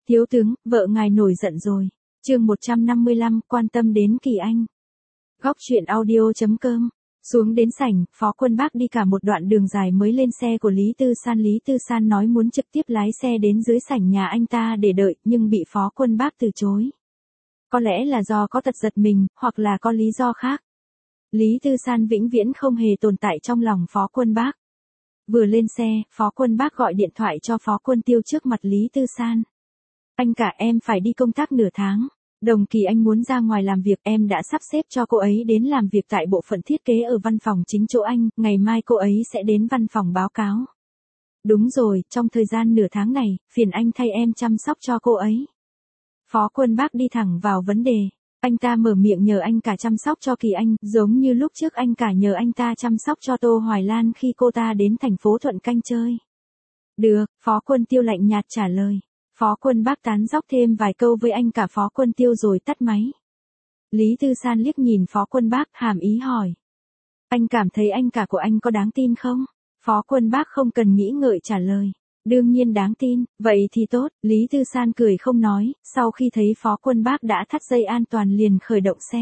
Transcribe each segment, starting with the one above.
Thiếu tướng, vợ ngài nổi giận rồi. Chương 155, quan tâm đến Kỳ Anh. Góc truyện audio.com. Xuống đến sảnh, Phó Quân Bác đi cả một đoạn đường dài mới lên xe của Lý Tư San. Lý Tư San nói muốn trực tiếp lái xe đến dưới sảnh nhà anh ta để đợi, nhưng bị Phó Quân Bác từ chối. Có lẽ là do có tật giật mình, hoặc là có lý do khác. Lý Tư San vĩnh viễn không hề tồn tại trong lòng Phó Quân Bác. Vừa lên xe, Phó Quân Bác gọi điện thoại cho Phó Quân Tiêu trước mặt Lý Tư San. Anh cả, em phải đi công tác nửa tháng. Đồng Kỳ Anh muốn ra ngoài làm việc, em đã sắp xếp cho cô ấy đến làm việc tại bộ phận thiết kế ở văn phòng chính chỗ anh, ngày mai cô ấy sẽ đến văn phòng báo cáo. Đúng rồi, trong thời gian nửa tháng này, phiền anh thay em chăm sóc cho cô ấy. Phó Quân Bác đi thẳng vào vấn đề. Anh ta mở miệng nhờ anh cả chăm sóc cho Kỳ Anh, giống như lúc trước anh cả nhờ anh ta chăm sóc cho Tô Hoài Lan khi cô ta đến thành phố Thuận Canh chơi. Được, Phó Quân Tiêu lạnh nhạt trả lời. Phó Quân Bác tán dóc thêm vài câu với anh cả Phó Quân Tiêu rồi tắt máy. Lý Tư San liếc nhìn Phó Quân Bác, hàm ý hỏi. Anh cảm thấy anh cả của anh có đáng tin không? Phó Quân Bác không cần nghĩ ngợi trả lời. Đương nhiên đáng tin, vậy thì tốt. Lý Tư San cười không nói, sau khi thấy Phó Quân Bác đã thắt dây an toàn liền khởi động xe.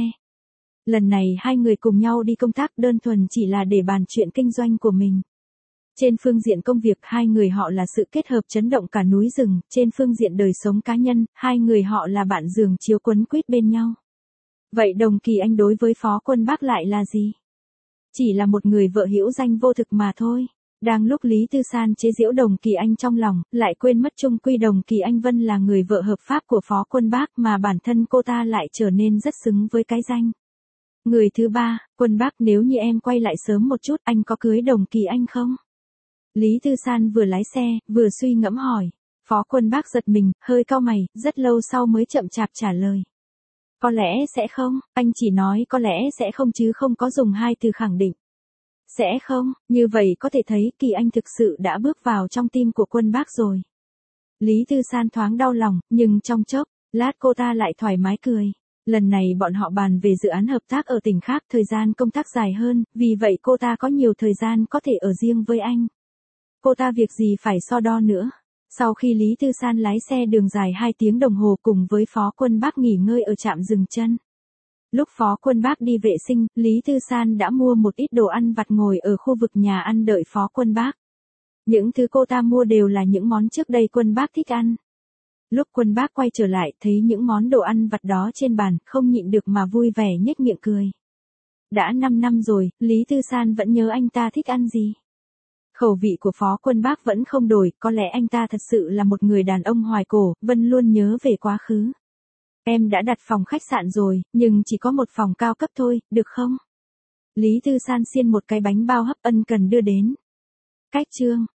Lần này hai người cùng nhau đi công tác đơn thuần chỉ là để bàn chuyện kinh doanh của mình. Trên phương diện công việc hai người họ là sự kết hợp chấn động cả núi rừng, trên phương diện đời sống cá nhân, hai người họ là bạn giường chiếu quấn quýt bên nhau. Vậy Đồng Kỳ Anh đối với Phó Quân Bác lại là gì? Chỉ là một người vợ hữu danh vô thực mà thôi. Đang lúc Lý Tư San chế giễu Đồng Kỳ Anh trong lòng, lại quên mất chung quy Đồng Kỳ Anh Vân là người vợ hợp pháp của Phó Quân Bác mà bản thân cô ta lại trở nên rất xứng với cái danh. Người thứ ba, Quân Bác, nếu như em quay lại sớm một chút, anh có cưới Đồng Kỳ Anh không? Lý Tư San vừa lái xe, vừa suy ngẫm hỏi. Phó Quân Bác giật mình, hơi cau mày, rất lâu sau mới chậm chạp trả lời. Có lẽ sẽ không, anh chỉ nói có lẽ sẽ không chứ không có dùng hai từ khẳng định. Sẽ không, như vậy có thể thấy Kỳ Anh thực sự đã bước vào trong tim của Quân Bác rồi. Lý Tư San thoáng đau lòng, nhưng trong chốc, lát cô ta lại thoải mái cười. Lần này bọn họ bàn về dự án hợp tác ở tỉnh khác, thời gian công tác dài hơn, vì vậy cô ta có nhiều thời gian có thể ở riêng với anh. Cô ta việc gì phải so đo nữa. Sau khi Lý Tư San lái xe đường dài 2 tiếng đồng hồ cùng với Phó Quân Bác nghỉ ngơi ở trạm dừng chân. Lúc Phó Quân Bác đi vệ sinh, Lý Tư San đã mua một ít đồ ăn vặt ngồi ở khu vực nhà ăn đợi Phó Quân Bác. Những thứ cô ta mua đều là những món trước đây Quân Bác thích ăn. Lúc Quân Bác quay trở lại thấy những món đồ ăn vặt đó trên bàn, không nhịn được mà vui vẻ nhếch miệng cười. Đã 5 năm rồi, Lý Tư San vẫn nhớ anh ta thích ăn gì. Khẩu vị của Phó Quân Bác vẫn không đổi, có lẽ anh ta thật sự là một người đàn ông hoài cổ, Vân luôn nhớ về quá khứ. Em đã đặt phòng khách sạn rồi, nhưng chỉ có một phòng cao cấp thôi, được không? Lý Tư San xiên một cái bánh bao hấp ân cần đưa đến. Cách chương.